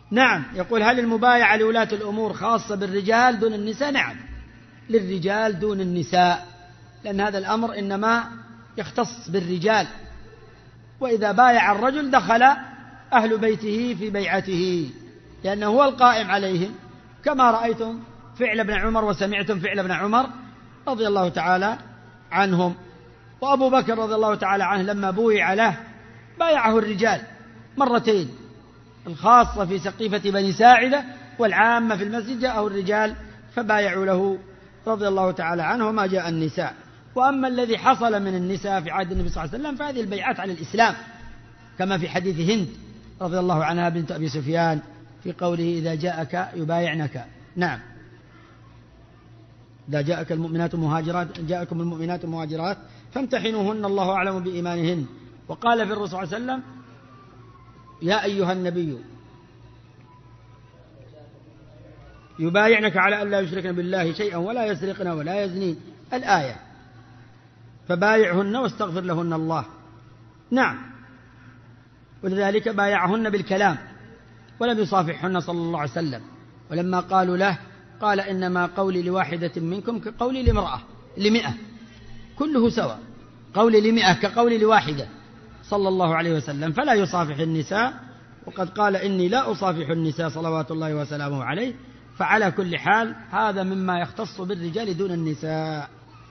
نعم. يقول هل المبايعة لولاة الأمور خاصة بالرجال دون النساء؟ نعم، للرجال دون النساء، لأن هذا الأمر إنما يختص بالرجال، وإذا بايع الرجل دخل أهل بيته في بيعته، لأنه هو القائم عليهم، كما رأيتم فعل ابن عمر وسمعتم فعل ابن عمر رضي الله تعالى عنهم. وأبو بكر رضي الله تعالى عنه لما بويع له بايعه الرجال مرتين، الخاصة في سقيفة بني ساعدة والعامة في المسجد، جاءه الرجال فبايعوا له رضي الله تعالى عنه، وما جاء النساء. وأما الذي حصل من النساء في عهد النبي صلى الله عليه وسلم فهذه البيعات على الإسلام، كما في حديث هند رضي الله عنها بنت أبي سفيان في قوله إذا جاءك يبايعنك. نعم، إذا جاءكم المؤمنات مهاجرات فامتحنوهن الله أعلم بإيمانهن. وقال في الرسول صلى الله عليه وسلم يا أيها النبي يبايعنك على أن لا يشركن بالله شيئا ولا يسرقن ولا يزنين، الآية، فبايعهن واستغفر لهن الله. نعم، ولذلك بايعهن بالكلام ولم يصافحهن صلى الله عليه وسلم. ولما قالوا له قال إنما قولي لواحدة منكم كقولي لامرأة 100، كله سواء، قولي 100 كقولي لواحدة صلى الله عليه وسلم، فلا يصافح النساء، وقد قال إني لا أصافح النساء صلوات الله وسلامه عليه. فعلى كل حال هذا مما يختص بالرجال دون النساء.